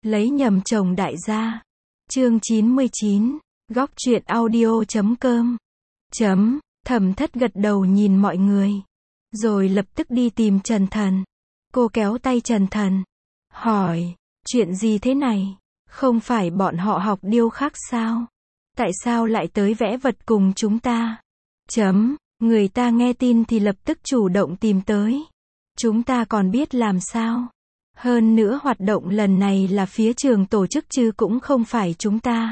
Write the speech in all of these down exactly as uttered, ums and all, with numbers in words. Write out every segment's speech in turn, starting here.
Lấy nhầm chồng đại gia. Chương chín mươi chín. Góc truyện audio chấm com. Chấm. Thẩm Thất gật đầu nhìn mọi người. Rồi lập tức đi tìm Trần Thần. Cô kéo tay Trần Thần. Hỏi. Chuyện gì thế này? Không phải bọn họ học điêu khắc sao? Tại sao lại tới vẽ vật cùng chúng ta? Chấm. Người ta nghe tin thì lập tức chủ động tìm tới. Chúng ta còn biết làm sao? Hơn nữa hoạt động lần này là phía trường tổ chức chứ cũng không phải chúng ta.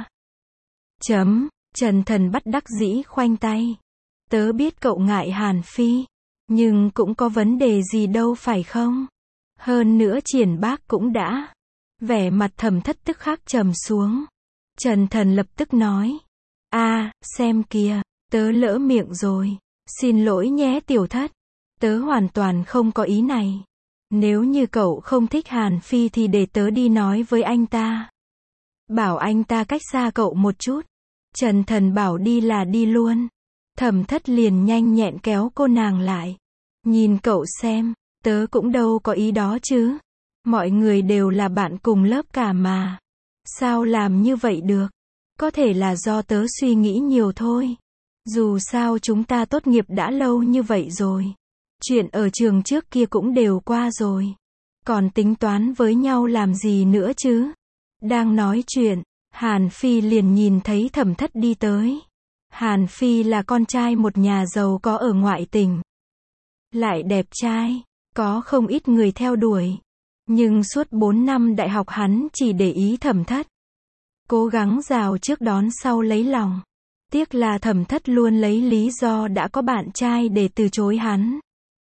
Chấm. Trần Thần bất đắc dĩ khoanh tay. Tớ biết cậu ngại Hàn Phi. Nhưng cũng có vấn đề gì đâu phải không? Hơn nữa Triển Bác cũng đã. Vẻ mặt Thẩm Thất tức khắc trầm xuống. Trần Thần lập tức nói. a à, xem kìa, tớ lỡ miệng rồi. Xin lỗi nhé Tiểu Thất. Tớ hoàn toàn không có ý này. Nếu như cậu không thích Hàn Phi thì để tớ đi nói với anh ta. Bảo anh ta cách xa cậu một chút. Trần Thần bảo đi là đi luôn. Thẩm Thất liền nhanh nhẹn kéo cô nàng lại. Nhìn cậu xem, tớ cũng đâu có ý đó chứ. Mọi người đều là bạn cùng lớp cả mà. Sao làm như vậy được? Có thể là do tớ suy nghĩ nhiều thôi. Dù sao chúng ta tốt nghiệp đã lâu như vậy rồi. Chuyện ở trường trước kia cũng đều qua rồi. Còn tính toán với nhau làm gì nữa chứ? Đang nói chuyện, Hàn Phi liền nhìn thấy Thẩm Thất đi tới. Hàn Phi là con trai một nhà giàu có ở ngoại tỉnh. Lại đẹp trai, có không ít người theo đuổi. Nhưng suốt bốn năm đại học hắn chỉ để ý Thẩm Thất. Cố gắng rào trước đón sau lấy lòng. Tiếc là Thẩm Thất luôn lấy lý do đã có bạn trai để từ chối hắn.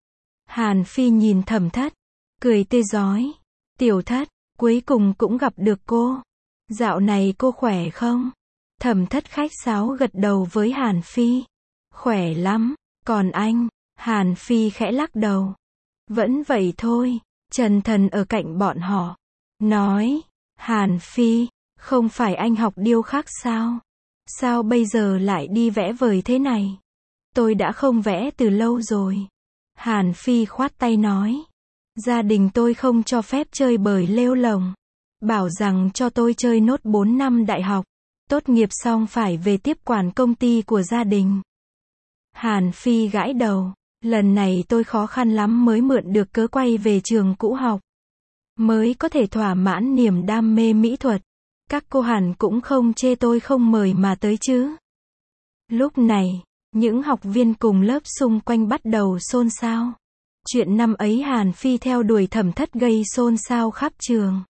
Hàn Phi nhìn Thẩm Thất, cười tươi rói. Tiểu Thất, cuối cùng cũng gặp được cô. Dạo này cô khỏe không? Thẩm Thất khách sáo gật đầu với Hàn Phi. Khỏe lắm, còn anh? Hàn Phi khẽ lắc đầu. Vẫn vậy thôi. Trần Thần ở cạnh bọn họ. Nói, Hàn Phi, không phải anh học điêu khắc sao? Sao bây giờ lại đi vẽ vời thế này? Tôi đã không vẽ từ lâu rồi. Hàn Phi khoát tay nói. Gia đình tôi không cho phép chơi bời lêu lồng. Bảo rằng cho tôi chơi nốt bốn năm đại học. Tốt nghiệp xong phải về tiếp quản công ty của gia đình. Hàn Phi gãi đầu. Lần này tôi khó khăn lắm mới mượn được cớ quay về trường cũ học. Mới có thể thỏa mãn niềm đam mê mỹ thuật. Các cô hẳn cũng không chê tôi không mời mà tới chứ. Lúc này, những học viên cùng lớp xung quanh bắt đầu xôn xao. Chuyện năm ấy Hàn Phi theo đuổi Thẩm Thất gây xôn xao khắp trường.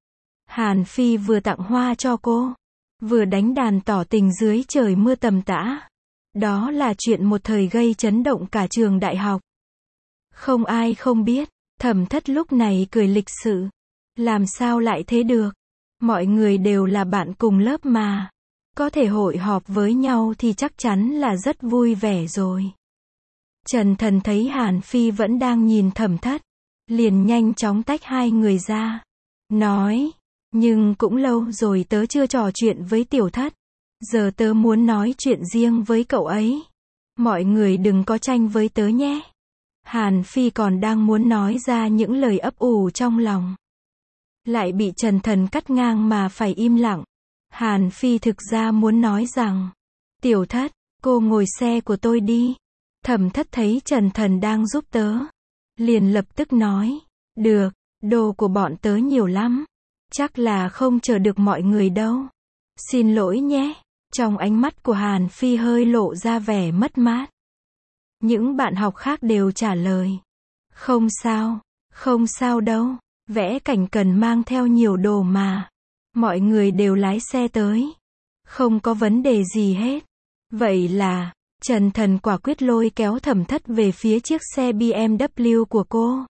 Hàn Phi vừa tặng hoa cho cô, vừa đánh đàn tỏ tình dưới trời mưa tầm tã. Đó là chuyện một thời gây chấn động cả trường đại học. Không ai không biết, Thẩm Thất lúc này cười lịch sự. Làm sao lại thế được? Mọi người đều là bạn cùng lớp mà. Có thể hội họp với nhau thì chắc chắn là rất vui vẻ rồi. Trần Thần thấy Hàn Phi vẫn đang nhìn Thẩm Thất. Liền nhanh chóng tách hai người ra. Nói, nhưng cũng lâu rồi tớ chưa trò chuyện với Tiểu Thất. Giờ tớ muốn nói chuyện riêng với cậu ấy. Mọi người đừng có tranh với tớ nhé. Hàn Phi còn đang muốn nói ra những lời ấp ủ trong lòng. Lại bị Trần Thần cắt ngang mà phải im lặng. Hàn Phi thực ra muốn nói rằng. Tiểu Thất, cô ngồi xe của tôi đi. Thẩm Thất thấy Trần Thần đang giúp tớ. Liền lập tức nói. Được, đồ của bọn tớ nhiều lắm. Chắc là không chờ được mọi người đâu. Xin lỗi nhé. Trong ánh mắt của Hàn Phi hơi lộ ra vẻ mất mát. Những bạn học khác đều trả lời. Không sao, không sao đâu. Vẽ cảnh cần mang theo nhiều đồ mà. Mọi người đều lái xe tới. Không có vấn đề gì hết. Vậy là, Trần Thần quả quyết lôi kéo Thẩm Thất về phía chiếc xe bê em vê của cô.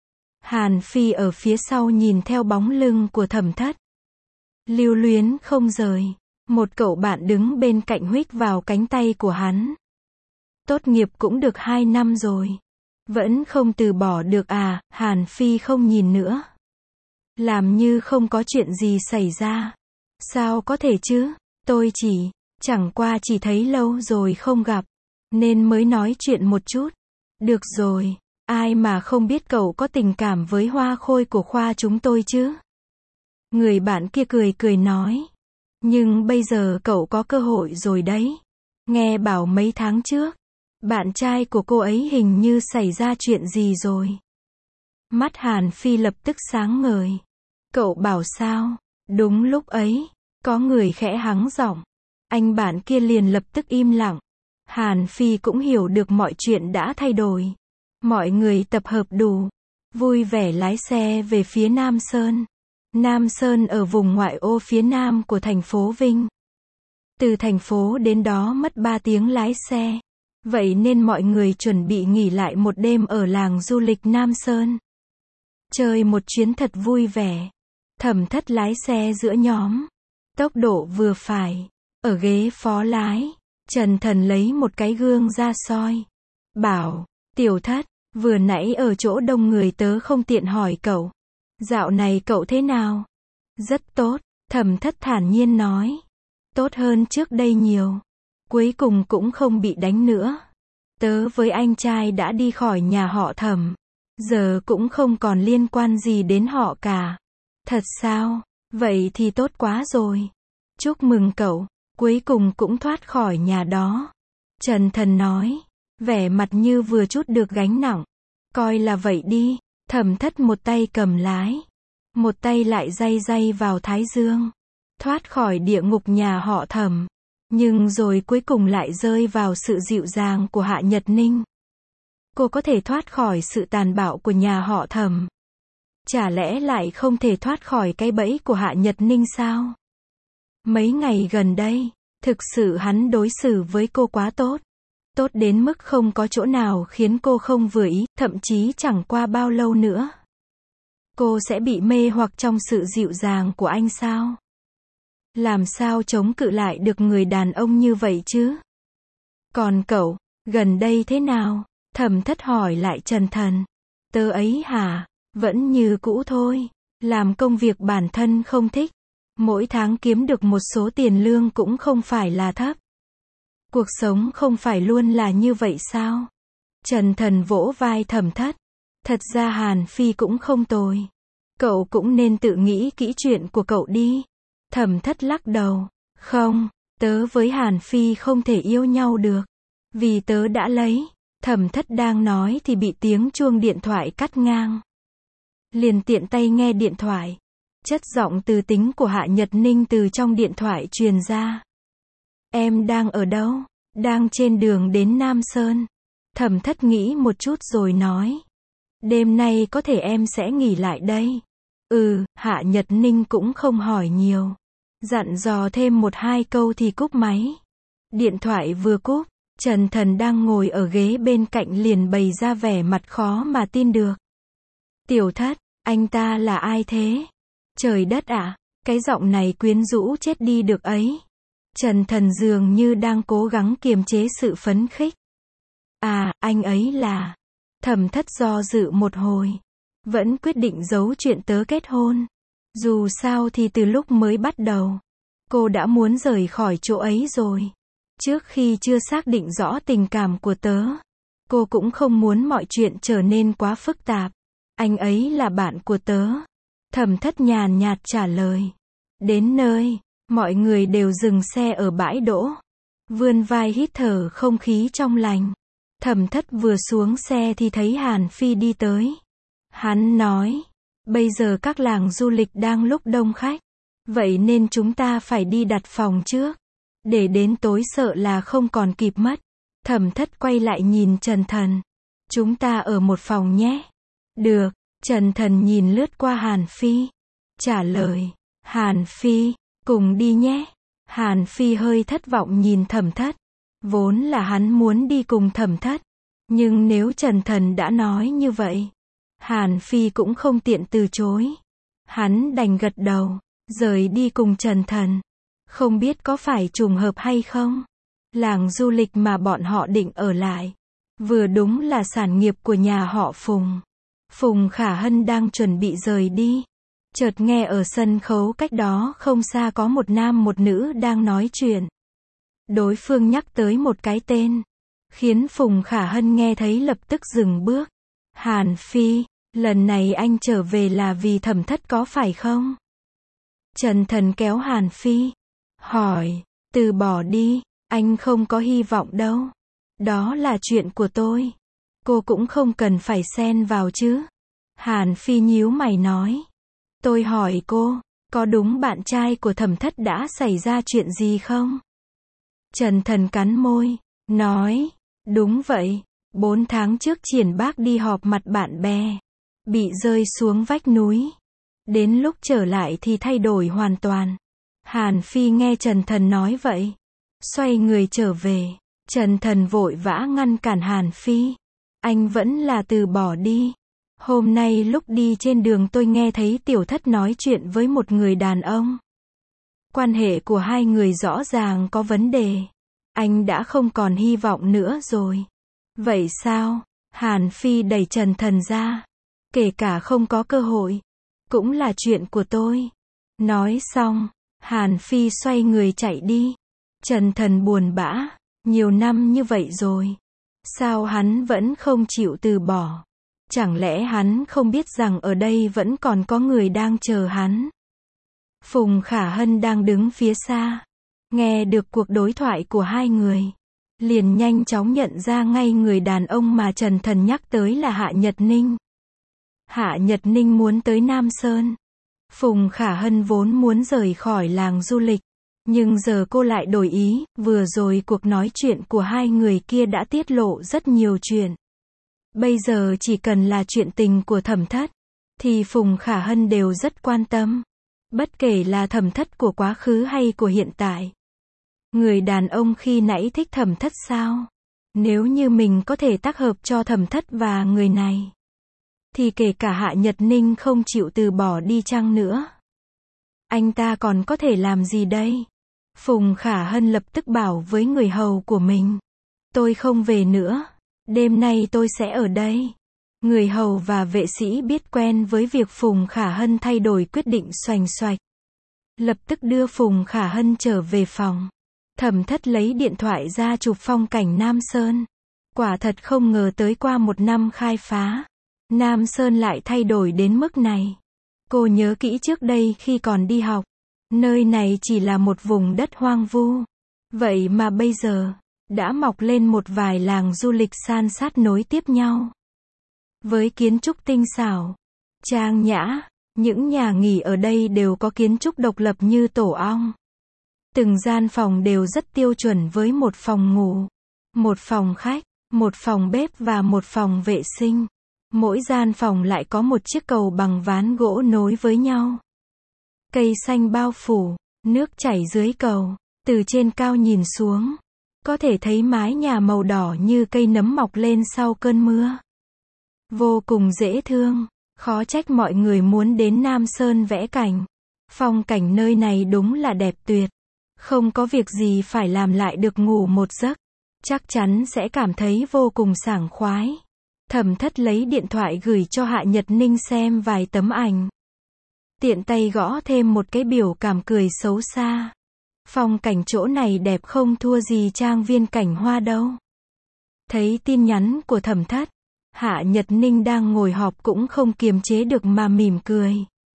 Hàn Phi ở phía sau nhìn theo bóng lưng của Thẩm Thất. Lưu luyến không rời. Một cậu bạn đứng bên cạnh huých vào cánh tay của hắn. Tốt nghiệp cũng được hai năm rồi. Vẫn không từ bỏ được à? Hàn Phi không nhìn nữa. Làm như không có chuyện gì xảy ra. Sao có thể chứ? Tôi chỉ, chẳng qua chỉ thấy lâu rồi không gặp. Nên mới nói chuyện một chút. Được rồi, ai mà không biết cậu có tình cảm với Hoa Khôi của khoa chúng tôi chứ? Người bạn kia cười cười nói. Nhưng bây giờ cậu có cơ hội rồi đấy. Nghe bảo mấy tháng trước, bạn trai của cô ấy hình như xảy ra chuyện gì rồi. Mắt Hàn Phi lập tức sáng ngời. Cậu bảo sao? Đúng lúc ấy, có người khẽ hắng giọng. Anh bạn kia liền lập tức im lặng. Hàn Phi cũng hiểu được mọi chuyện đã thay đổi. Mọi người tập hợp đủ, vui vẻ lái xe về phía Nam Sơn. Nam Sơn ở vùng ngoại ô phía nam của thành phố Vinh. Từ thành phố đến đó mất ba tiếng lái xe. Vậy nên mọi người chuẩn bị nghỉ lại một đêm ở làng du lịch Nam Sơn. Chơi một chuyến thật vui vẻ. Thẩm Thất lái xe giữa nhóm. Tốc độ vừa phải. Ở ghế phó lái, Trần Thần lấy một cái gương ra soi. Bảo, Tiểu Thất, vừa nãy ở chỗ đông người tớ không tiện hỏi cậu. Dạo này cậu thế nào? Rất tốt, Thẩm Thất thản nhiên nói. Tốt hơn trước đây nhiều. Cuối cùng cũng không bị đánh nữa. Tớ với anh trai đã đi khỏi nhà họ Thẩm. Giờ cũng không còn liên quan gì đến họ cả. Thật sao? Vậy thì tốt quá rồi. Chúc mừng cậu, cuối cùng cũng thoát khỏi nhà đó. Trần Thần nói, vẻ mặt như vừa trút được gánh nặng. Coi là vậy đi. Thẩm Thất một tay cầm lái, một tay lại day day vào thái dương. Thoát khỏi địa ngục nhà họ Thẩm, nhưng rồi cuối cùng lại rơi vào sự dịu dàng của Hạ Nhật Ninh. Cô có thể thoát khỏi sự tàn bạo của nhà họ Thẩm. Chả lẽ lại không thể thoát khỏi cái bẫy của Hạ Nhật Ninh sao? Mấy ngày gần đây, thực sự hắn đối xử với cô quá tốt. Tốt đến mức không có chỗ nào khiến cô không vừa ý, thậm chí chẳng qua bao lâu nữa. Cô sẽ bị mê hoặc trong sự dịu dàng của anh sao? Làm sao chống cự lại được người đàn ông như vậy chứ? Còn cậu, gần đây thế nào? Thẩm Thất hỏi lại Trần Thần. Tớ ấy hả? Vẫn như cũ thôi. Làm công việc bản thân không thích. Mỗi tháng kiếm được một số tiền lương cũng không phải là thấp. Cuộc sống không phải luôn là như vậy sao? Trần Thần vỗ vai Thẩm Thất. Thật ra Hàn Phi cũng không tồi. Cậu cũng nên tự nghĩ kỹ chuyện của cậu đi. Thẩm Thất lắc đầu. Không, tớ với Hàn Phi không thể yêu nhau được. Vì tớ đã lấy. Thẩm Thất đang nói thì bị tiếng chuông điện thoại cắt ngang. Liền tiện tay nghe điện thoại. Chất giọng từ tính của Hạ Nhật Ninh từ trong điện thoại truyền ra. Em đang ở đâu? Đang trên đường đến Nam Sơn. Thẩm Thất nghĩ một chút rồi nói. Đêm nay có thể em sẽ nghỉ lại đây. Ừ, Hạ Nhật Ninh cũng không hỏi nhiều. Dặn dò thêm một hai câu thì cúp máy. Điện thoại vừa cúp, Trần Thần đang ngồi ở ghế bên cạnh liền bày ra vẻ mặt khó mà tin được. Tiểu Thất, anh ta là ai thế? Trời đất ạ, cái giọng này quyến rũ chết đi được ấy. Trần Thần dường như đang cố gắng kiềm chế sự phấn khích. À, anh ấy là... Thẩm Thất do dự một hồi. Vẫn quyết định giấu chuyện tớ kết hôn. Dù sao thì từ lúc mới bắt đầu, cô đã muốn rời khỏi chỗ ấy rồi. Trước khi chưa xác định rõ tình cảm của tớ, cô cũng không muốn mọi chuyện trở nên quá phức tạp. Anh ấy là bạn của tớ. Thẩm Thất nhàn nhạt trả lời. Đến nơi, mọi người đều dừng xe ở bãi đỗ. Vươn vai hít thở không khí trong lành. Thẩm Thất vừa xuống xe thì thấy Hàn Phi đi tới. Hắn nói, bây giờ các làng du lịch đang lúc đông khách. Vậy nên chúng ta phải đi đặt phòng trước. Để đến tối sợ là không còn kịp mất. Thẩm Thất quay lại nhìn Trần Thần. Chúng ta ở một phòng nhé. Được, Trần Thần nhìn lướt qua Hàn Phi. Trả lời, Hàn Phi, cùng đi nhé. Hàn Phi hơi thất vọng nhìn Thẩm Thất. Vốn là hắn muốn đi cùng Thẩm Thất. Nhưng nếu Trần Thần đã nói như vậy, Hàn Phi cũng không tiện từ chối. Hắn đành gật đầu, rời đi cùng Trần Thần. Không biết có phải trùng hợp hay không? Làng du lịch mà bọn họ định ở lại, vừa đúng là sản nghiệp của nhà họ Phùng. Phùng Khả Hân đang chuẩn bị rời đi. Chợt nghe ở sân khấu cách đó không xa có một nam một nữ đang nói chuyện. Đối phương nhắc tới một cái tên, khiến Phùng Khả Hân nghe thấy lập tức dừng bước. Hàn Phi, lần này anh trở về là vì Thẩm Thất có phải không? Trần Thần kéo Hàn Phi. Hỏi, từ bỏ đi, anh không có hy vọng đâu. Đó là chuyện của tôi. Cô cũng không cần phải xen vào chứ. Hàn Phi nhíu mày nói. Tôi hỏi cô, có đúng bạn trai của Thẩm Thất đã xảy ra chuyện gì không? Trần Thần cắn môi, nói, đúng vậy, bốn tháng trước Triển Bác đi họp mặt bạn bè, bị rơi xuống vách núi. Đến lúc trở lại thì thay đổi hoàn toàn. Hàn Phi nghe Trần Thần nói vậy, xoay người trở về. Trần Thần vội vã ngăn cản Hàn Phi. Anh vẫn là từ bỏ đi. Hôm nay lúc đi trên đường tôi nghe thấy Tiểu Thất nói chuyện với một người đàn ông. Quan hệ của hai người rõ ràng có vấn đề. Anh đã không còn hy vọng nữa rồi. Vậy sao? Hàn Phi đẩy Trần Thần ra. Kể cả không có cơ hội, cũng là chuyện của tôi. Nói xong, Hàn Phi xoay người chạy đi. Trần Thần buồn bã. Nhiều năm như vậy rồi. Sao hắn vẫn không chịu từ bỏ? Chẳng lẽ hắn không biết rằng ở đây vẫn còn có người đang chờ hắn? Phùng Khả Hân đang đứng phía xa. Nghe được cuộc đối thoại của hai người. Liền nhanh chóng nhận ra ngay người đàn ông mà Trần Thần nhắc tới là Hạ Nhật Ninh. Hạ Nhật Ninh muốn tới Nam Sơn. Phùng Khả Hân vốn muốn rời khỏi làng du lịch. Nhưng giờ cô lại đổi ý, vừa rồi cuộc nói chuyện của hai người kia đã tiết lộ rất nhiều chuyện. Bây giờ chỉ cần là chuyện tình của Thẩm Thất, thì Phùng Khả Hân đều rất quan tâm. Bất kể là Thẩm Thất của quá khứ hay của hiện tại. Người đàn ông khi nãy thích Thẩm Thất sao? Nếu như mình có thể tác hợp cho Thẩm Thất và người này, thì kể cả Hạ Nhật Ninh không chịu từ bỏ đi chăng nữa, anh ta còn có thể làm gì đây? Phùng Khả Hân lập tức bảo với người hầu của mình. Tôi không về nữa. Đêm nay tôi sẽ ở đây. Người hầu và vệ sĩ biết quen với việc Phùng Khả Hân thay đổi quyết định xoành xoạch. Lập tức đưa Phùng Khả Hân trở về phòng. Thẩm Thất lấy điện thoại ra chụp phong cảnh Nam Sơn. Quả thật không ngờ tới qua một năm khai phá, Nam Sơn lại thay đổi đến mức này. Cô nhớ kỹ trước đây khi còn đi học, nơi này chỉ là một vùng đất hoang vu. Vậy mà bây giờ, đã mọc lên một vài làng du lịch san sát nối tiếp nhau. Với kiến trúc tinh xảo, trang nhã, những nhà nghỉ ở đây đều có kiến trúc độc lập như tổ ong. Từng gian phòng đều rất tiêu chuẩn với một phòng ngủ, một phòng khách, một phòng bếp và một phòng vệ sinh. Mỗi gian phòng lại có một chiếc cầu bằng ván gỗ nối với nhau. Cây xanh bao phủ, nước chảy dưới cầu, từ trên cao nhìn xuống, có thể thấy mái nhà màu đỏ như cây nấm mọc lên sau cơn mưa. Vô cùng dễ thương, khó trách mọi người muốn đến Nam Sơn vẽ cảnh. Phong cảnh nơi này đúng là đẹp tuyệt. Không có việc gì phải làm lại được ngủ một giấc. Chắc chắn sẽ cảm thấy vô cùng sảng khoái. Thẩm Thất lấy điện thoại gửi cho Hạ Nhật Ninh xem vài tấm ảnh. Tiện tay gõ thêm một cái biểu cảm cười xấu xa. Phong cảnh chỗ này đẹp không thua gì trang viên cảnh hoa đâu. Thấy tin nhắn của Thẩm Thất, Hạ Nhật Ninh đang ngồi họp cũng không kiềm chế được mà mỉm cười.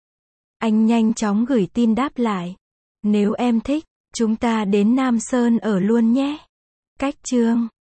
Anh nhanh chóng gửi tin đáp lại. Nếu em thích, chúng ta đến Nam Sơn ở luôn nhé. Cách chương